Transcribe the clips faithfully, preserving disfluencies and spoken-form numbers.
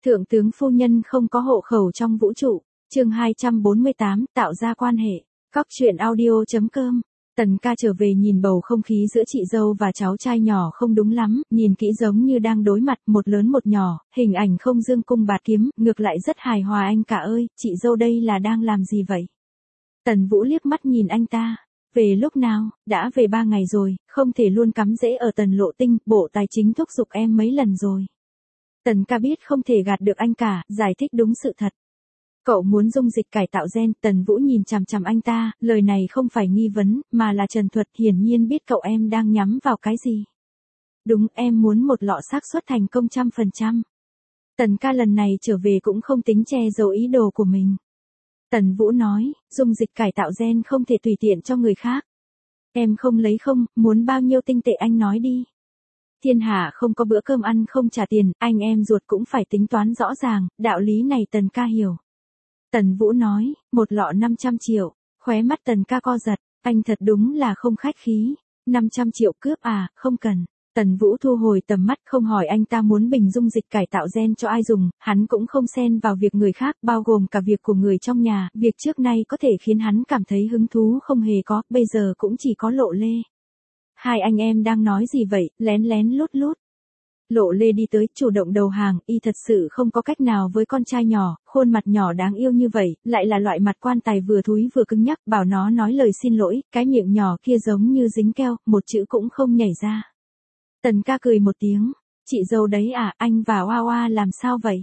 Thượng tướng phu nhân không có hộ khẩu trong vũ trụ. Chương hai trăm bốn mươi tám, tạo ra quan hệ. Góc truyện audio chấm com. Tần ca trở về nhìn bầu không khí giữa chị dâu và cháu trai nhỏ không đúng lắm, nhìn kỹ giống như đang đối mặt, một lớn một nhỏ, hình ảnh không dương cung bạt kiếm, ngược lại rất hài hòa. Anh cả ơi, chị dâu đây là đang làm gì vậy? Tần Vũ liếc mắt nhìn anh ta. Về lúc nào? Đã về ba ngày rồi, không thể luôn cắm rễ ở Tần Lộ Tinh, Bộ Tài chính thúc giục em mấy lần rồi. Tần ca biết không thể gạt được anh cả, giải thích đúng sự thật. Cậu muốn dung dịch cải tạo gen. Tần Vũ nhìn chằm chằm anh ta, lời này không phải nghi vấn, mà là trần thuật, hiển nhiên biết cậu em đang nhắm vào cái gì. Đúng, em muốn một lọ xác suất thành công trăm phần trăm. Tần ca lần này trở về cũng không tính che giấu ý đồ của mình. Tần Vũ nói, dung dịch cải tạo gen không thể tùy tiện cho người khác. Em không lấy không, muốn bao nhiêu tinh tệ anh nói đi. Thiên hạ không có bữa cơm ăn không trả tiền, anh em ruột cũng phải tính toán rõ ràng, đạo lý này Tần ca hiểu. Tần Vũ nói, một lọ năm trăm triệu, khóe mắt Tần ca co giật, anh thật đúng là không khách khí, năm trăm triệu cướp à, không cần. Tần Vũ thu hồi tầm mắt, không hỏi anh ta muốn bình dung dịch cải tạo gen cho ai dùng, hắn cũng không xen vào việc người khác, bao gồm cả việc của người trong nhà, việc trước nay có thể khiến hắn cảm thấy hứng thú không hề có, bây giờ cũng chỉ có Lộ Lê. Hai anh em đang nói gì vậy, lén lén lút lút. Lộ Lê đi tới, chủ động đầu hàng, y thật sự không có cách nào với con trai nhỏ, khuôn mặt nhỏ đáng yêu như vậy, lại là loại mặt quan tài vừa thúi vừa cứng nhắc, bảo nó nói lời xin lỗi, cái miệng nhỏ kia giống như dính keo, một chữ cũng không nhảy ra. Tần ca cười một tiếng, chị dâu đấy à, anh và Hoa Hoa làm sao vậy?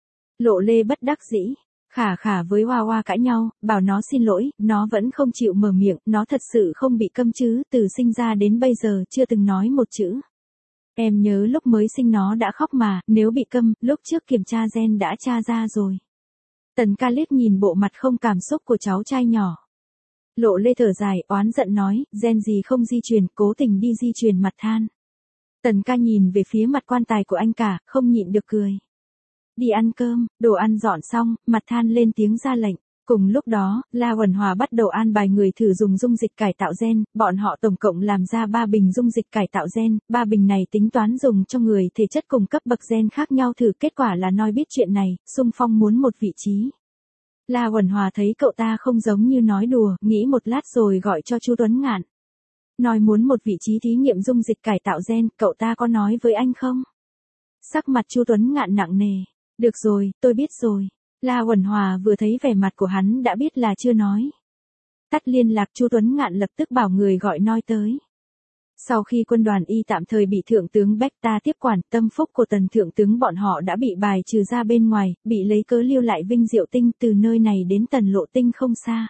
Lộ Lê bất đắc dĩ, Khả Khả với Hoa Hoa cãi nhau, bảo nó xin lỗi, nó vẫn không chịu mở miệng, nó thật sự không bị câm chứ, từ sinh ra đến bây giờ chưa từng nói một chữ. Em nhớ lúc mới sinh nó đã khóc mà, nếu bị câm, lúc trước kiểm tra gen đã tra ra rồi. Tần ca liếc nhìn bộ mặt không cảm xúc của cháu trai nhỏ. Lộ Lê thở dài, oán giận nói, gen gì không di truyền, cố tình đi di truyền mặt than. Tần ca nhìn về phía mặt quan tài của anh cả, không nhịn được cười. Đi ăn cơm, đồ ăn dọn xong, mặt than lên tiếng ra lệnh. Cùng lúc đó, La Uẩn Hòa bắt đầu an bài người thử dùng dung dịch cải tạo gen, bọn họ tổng cộng làm ra ba bình dung dịch cải tạo gen, ba bình này tính toán dùng cho người thể chất cùng cấp bậc gen khác nhau thử, kết quả là Noi biết chuyện này, xung phong muốn một vị trí. La Uẩn Hòa thấy cậu ta không giống như nói đùa, nghĩ một lát rồi gọi cho Chu Tuấn Ngạn. Nói muốn một vị trí thí nghiệm dung dịch cải tạo gen, cậu ta có nói với anh không? Sắc mặt Chu Tuấn Ngạn nặng nề. Được rồi, tôi biết rồi. La Uẩn Hòa vừa thấy vẻ mặt của hắn đã biết là chưa nói. Tắt liên lạc, Chu Tuấn Ngạn lập tức bảo người gọi Noi tới. Sau khi quân đoàn Y tạm thời bị Thượng tướng Bechta tiếp quản, tâm phúc của Tần Thượng tướng bọn họ đã bị bài trừ ra bên ngoài, bị lấy cớ lưu lại Vinh Diệu Tinh, từ nơi này đến Tần Lộ Tinh không xa.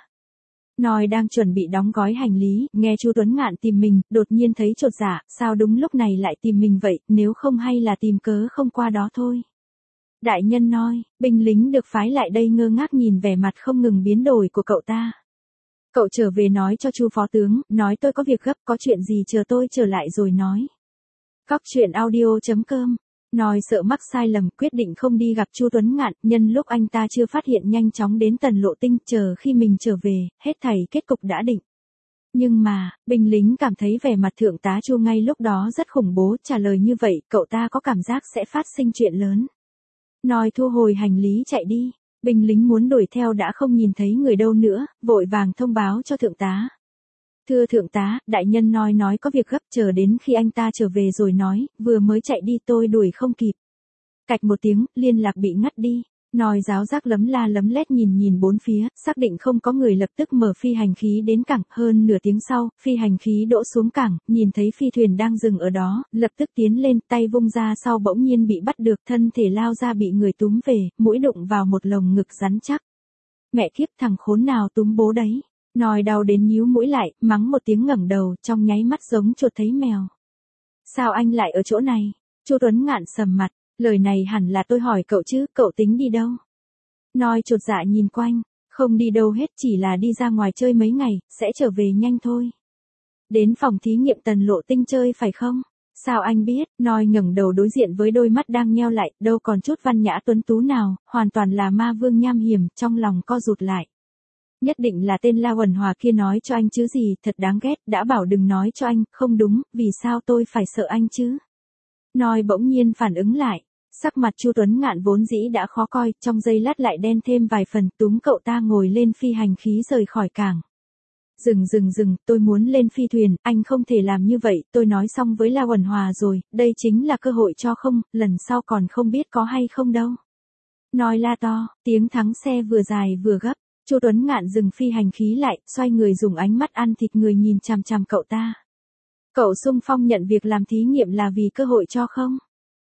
Noi đang chuẩn bị đóng gói hành lý, nghe Chu Tuấn Ngạn tìm mình, đột nhiên thấy chột dạ, sao đúng lúc này lại tìm mình vậy, nếu không hay là tìm cớ không qua đó thôi. Đại nhân Noi, binh lính được phái lại đây ngơ ngác nhìn vẻ mặt không ngừng biến đổi của cậu ta. Cậu trở về nói cho Chu phó tướng, nói tôi có việc gấp, có chuyện gì chờ tôi trở lại rồi nói. Góc truyện audio chấm com. Noi sợ mắc sai lầm, quyết định không đi gặp Chu Tuấn Ngạn, nhân lúc anh ta chưa phát hiện nhanh chóng đến Tần Lộ Tinh, chờ khi mình trở về, hết thảy kết cục đã định. Nhưng mà, binh lính cảm thấy vẻ mặt thượng tá Chu ngay lúc đó rất khủng bố, trả lời như vậy, cậu ta có cảm giác sẽ phát sinh chuyện lớn. Noi thu hồi hành lý chạy đi, binh lính muốn đuổi theo đã không nhìn thấy người đâu nữa, vội vàng thông báo cho thượng tá. Thưa thượng tá, đại nhân Noi nói có việc gấp, chờ đến khi anh ta trở về rồi nói, vừa mới chạy đi tôi đuổi không kịp. Cạch một tiếng, liên lạc bị ngắt đi. Noi giáo giác lấm la lấm lét nhìn nhìn bốn phía, xác định không có người lập tức mở phi hành khí đến cảng, hơn nửa tiếng sau, phi hành khí đỗ xuống cảng, nhìn thấy phi thuyền đang dừng ở đó, lập tức tiến lên, tay vung ra sau bỗng nhiên bị bắt được, thân thể lao ra bị người túm về, mũi đụng vào một lồng ngực rắn chắc. Mẹ kiếp, thằng khốn nào túm bố đấy. Noi đau đến nhíu mũi lại, mắng một tiếng ngẩng đầu, trong nháy mắt giống chuột thấy mèo. Sao anh lại ở chỗ này? Chu Tuấn Ngạn sầm mặt. Lời này hẳn là tôi hỏi cậu chứ, cậu tính đi đâu? Noi chột dạ nhìn quanh, không đi đâu hết, chỉ là đi ra ngoài chơi mấy ngày, sẽ trở về nhanh thôi. Đến phòng thí nghiệm Tần Lộ Tinh chơi phải không? Sao anh biết? Noi ngẩng đầu đối diện với đôi mắt đang nheo lại, đâu còn chút văn nhã tuấn tú nào, hoàn toàn là ma vương nham hiểm, trong lòng co rụt lại. Nhất định là tên La Uẩn Hòa kia nói cho anh chứ gì, thật đáng ghét, đã bảo đừng nói cho anh, không đúng, vì sao tôi phải sợ anh chứ? Noi bỗng nhiên phản ứng lại, Sắc mặt Chu Tuấn Ngạn vốn dĩ đã khó coi, trong giây lát lại đen thêm vài phần, túm cậu ta ngồi lên phi hành khí rời khỏi cảng. Dừng dừng dừng, tôi muốn lên phi thuyền, anh không thể làm như vậy, tôi nói xong với La Uẩn Hòa rồi, đây chính là cơ hội cho không, lần sau còn không biết có hay không đâu. Nói la to, tiếng thắng xe vừa dài vừa gấp, Chu Tuấn Ngạn dừng phi hành khí lại, xoay người dùng ánh mắt ăn thịt người nhìn chằm chằm cậu ta. Cậu xung phong nhận việc làm thí nghiệm là vì cơ hội cho không?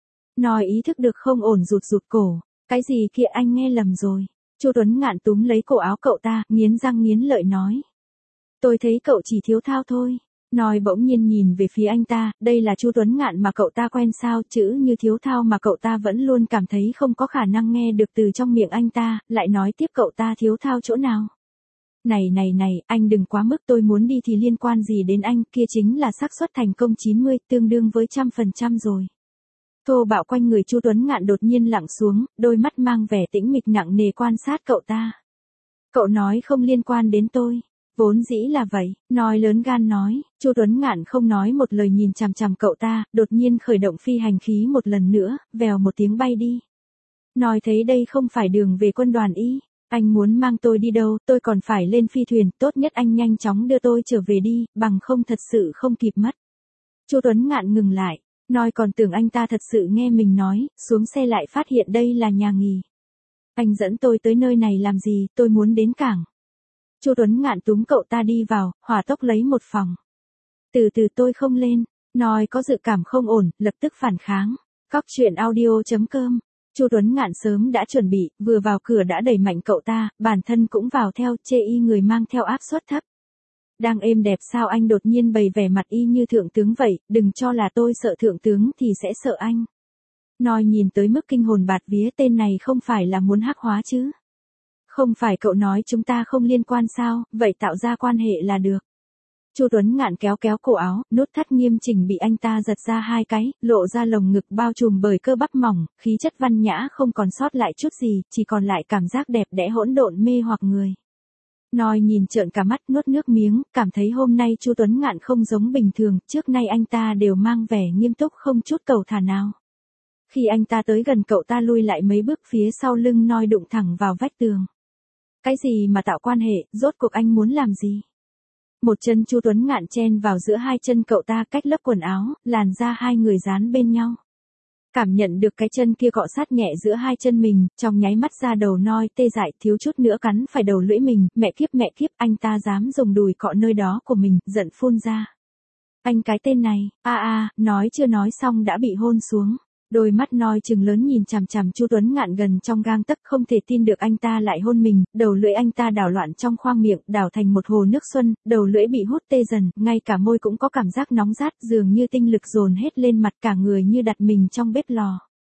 Nói ý thức được không ổn rụt rụt cổ, cái gì kia anh nghe lầm rồi. Chu Tuấn Ngạn túm lấy cổ áo cậu ta, nghiến răng nghiến lợi nói. Tôi thấy cậu chỉ thiếu thao thôi. Nói bỗng nhiên nhìn về phía anh ta, đây là Chu Tuấn Ngạn mà cậu ta quen sao, chữ như thiếu thao mà cậu ta vẫn luôn cảm thấy không có khả năng nghe được từ trong miệng anh ta, lại nói tiếp cậu ta thiếu thao chỗ nào. Này này này, anh đừng quá mức, tôi muốn đi thì liên quan gì đến anh, kia chính là xác suất thành công chín mươi, tương đương với trăm phần trăm rồi. Thô bạo quanh người Chu Tuấn Ngạn đột nhiên lặng xuống, đôi mắt mang vẻ tĩnh mịch nặng nề quan sát cậu ta. Cậu nói không liên quan đến tôi. Vốn dĩ là vậy, nói lớn gan nói, Chu Tuấn Ngạn không nói một lời nhìn chằm chằm cậu ta, đột nhiên khởi động phi hành khí một lần nữa, vèo một tiếng bay đi. Nói thấy đây không phải đường về quân đoàn Y, anh muốn mang tôi đi đâu, tôi còn phải lên phi thuyền, tốt nhất anh nhanh chóng đưa tôi trở về đi, bằng không thật sự không kịp mất. Chu Tuấn Ngạn ngừng lại, nói còn tưởng anh ta thật sự nghe mình nói, xuống xe lại phát hiện đây là nhà nghỉ. Anh dẫn tôi tới nơi này làm gì, tôi muốn đến cảng. Chu Tuấn Ngạn túm cậu ta đi vào, hỏa tốc lấy một phòng. Từ từ tôi không lên, nói có dự cảm không ổn, lập tức phản kháng. Cóc truyện audio chấm com. Chu Tuấn Ngạn sớm đã chuẩn bị, vừa vào cửa đã đẩy mạnh cậu ta, bản thân cũng vào theo, chê y người mang theo áp suất thấp. Đang êm đẹp sao anh đột nhiên bày vẻ mặt y như thượng tướng vậy, đừng cho là tôi sợ thượng tướng thì sẽ sợ anh. Nói nhìn tới mức kinh hồn bạt vía, tên này không phải là muốn hắc hóa chứ. Không phải cậu nói chúng ta không liên quan sao, vậy tạo ra quan hệ là được. Chu Tuấn Ngạn kéo kéo cổ áo, nút thắt nghiêm chỉnh bị anh ta giật ra hai cái, lộ ra lồng ngực bao trùm bởi cơ bắp mỏng, khí chất văn nhã không còn sót lại chút gì, chỉ còn lại cảm giác đẹp đẽ hỗn độn mê hoặc người. Nói nhìn trợn cả mắt, nuốt nước miếng, cảm thấy hôm nay Chu Tuấn Ngạn không giống bình thường, trước nay anh ta đều mang vẻ nghiêm túc không chút cầu thả nào. Khi anh ta tới gần cậu ta lui lại mấy bước, phía sau lưng Nói đụng thẳng vào vách tường. Cái gì mà tạo quan hệ, rốt cuộc anh muốn làm gì? Một chân Chu Tuấn Ngạn chen vào giữa hai chân cậu ta, cách lớp quần áo, làn da hai người dán bên nhau. Cảm nhận được cái chân kia cọ sát nhẹ giữa hai chân mình, trong nháy mắt ra đầu Nói tê dại, thiếu chút nữa cắn phải đầu lưỡi mình, mẹ kiếp mẹ kiếp, anh ta dám dùng đùi cọ nơi đó của mình, giận phun ra. Anh cái tên này, a a, nói chưa nói xong đã bị hôn xuống. Đôi mắt Nói trừng lớn nhìn chằm chằm Chu Tuấn Ngạn gần trong gang tấc, không thể tin được anh ta lại hôn mình, đầu lưỡi anh ta đảo loạn trong khoang miệng, đảo thành một hồ nước xuân, đầu lưỡi bị hút tê dần, ngay cả môi cũng có cảm giác nóng rát, dường như tinh lực dồn hết lên mặt, cả người như đặt mình trong bếp lò.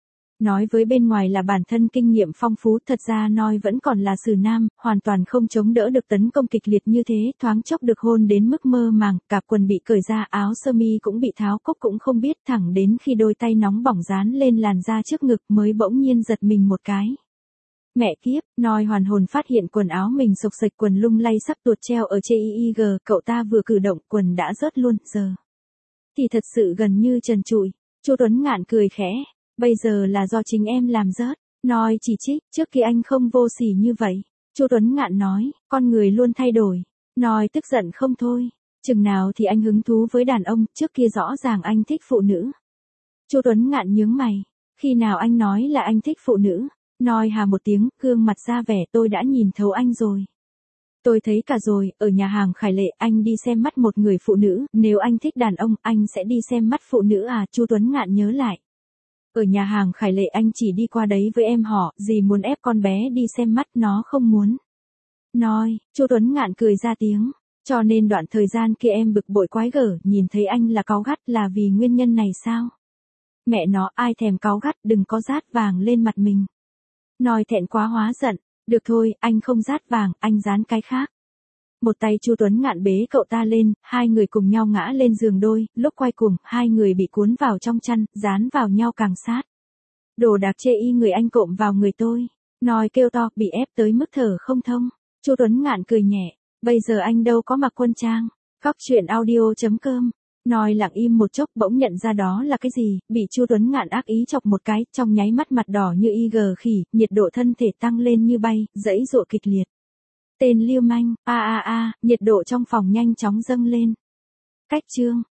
Nói với bên ngoài là bản thân kinh nghiệm phong phú, thật ra Nói vẫn còn là sử nam, hoàn toàn không chống đỡ được tấn công kịch liệt như thế, thoáng chốc được hôn đến mức mơ màng, cả quần bị cởi ra, áo sơ mi cũng bị tháo cúc cũng không biết, thẳng đến khi đôi tay nóng bỏng dán lên làn da trước ngực mới bỗng nhiên giật mình một cái. Mẹ kiếp, Nói hoàn hồn phát hiện quần áo mình sộc sạch, quần lung lay sắp tuột treo ở trên i i giê, cậu ta vừa cử động quần đã rớt luôn, giờ thì thật sự gần như trần trụi. Chu Tuấn Ngạn cười khẽ. Bây giờ là do chính em làm rớt. Nói chỉ trích, trước kia anh không vô sỉ như vậy. Chu Tuấn Ngạn nói, con người luôn thay đổi. Nói tức giận không thôi. Chừng nào thì anh hứng thú với đàn ông, trước kia rõ ràng anh thích phụ nữ. Chu Tuấn Ngạn nhướng mày. Khi nào anh nói là anh thích phụ nữ? Nói hà một tiếng, gương mặt ra vẻ tôi đã nhìn thấu anh rồi. Tôi thấy cả rồi, ở nhà hàng Khải Lệ anh đi xem mắt một người phụ nữ, nếu anh thích đàn ông, anh sẽ đi xem mắt phụ nữ à? Chu Tuấn Ngạn nhớ lại. Ở nhà hàng Khải Lệ anh chỉ đi qua đấy với em họ, gì muốn ép con bé đi xem mắt, nó không muốn. Nói, Chu Tuấn Ngạn cười ra tiếng, cho nên đoạn thời gian kia em bực bội quái gở, nhìn thấy anh là cáu gắt là vì nguyên nhân này sao? Mẹ nó, ai thèm cáu gắt, đừng có rát vàng lên mặt mình. Nói thẹn quá hóa giận, được thôi, anh không rát vàng, anh dán cái khác. Một tay Chu Tuấn Ngạn bế cậu ta lên, hai người cùng nhau ngã lên giường đôi, lúc quay cuồng, hai người bị cuốn vào trong chăn, dán vào nhau càng sát. Đồ đạc chê y người anh cộm vào người tôi. Nói kêu to, bị ép tới mức thở không thông. Chu Tuấn Ngạn cười nhẹ, bây giờ anh đâu có mặc quân trang. Cóc truyện audio chấm com Nói lặng im một chốc bỗng nhận ra đó là cái gì, bị Chu Tuấn Ngạn ác ý chọc một cái, trong nháy mắt mặt đỏ như y gờ khỉ, nhiệt độ thân thể tăng lên như bay, giãy giụa kịch liệt. Tên lưu manh, a a a, nhiệt độ trong phòng nhanh chóng dâng lên. Cách chương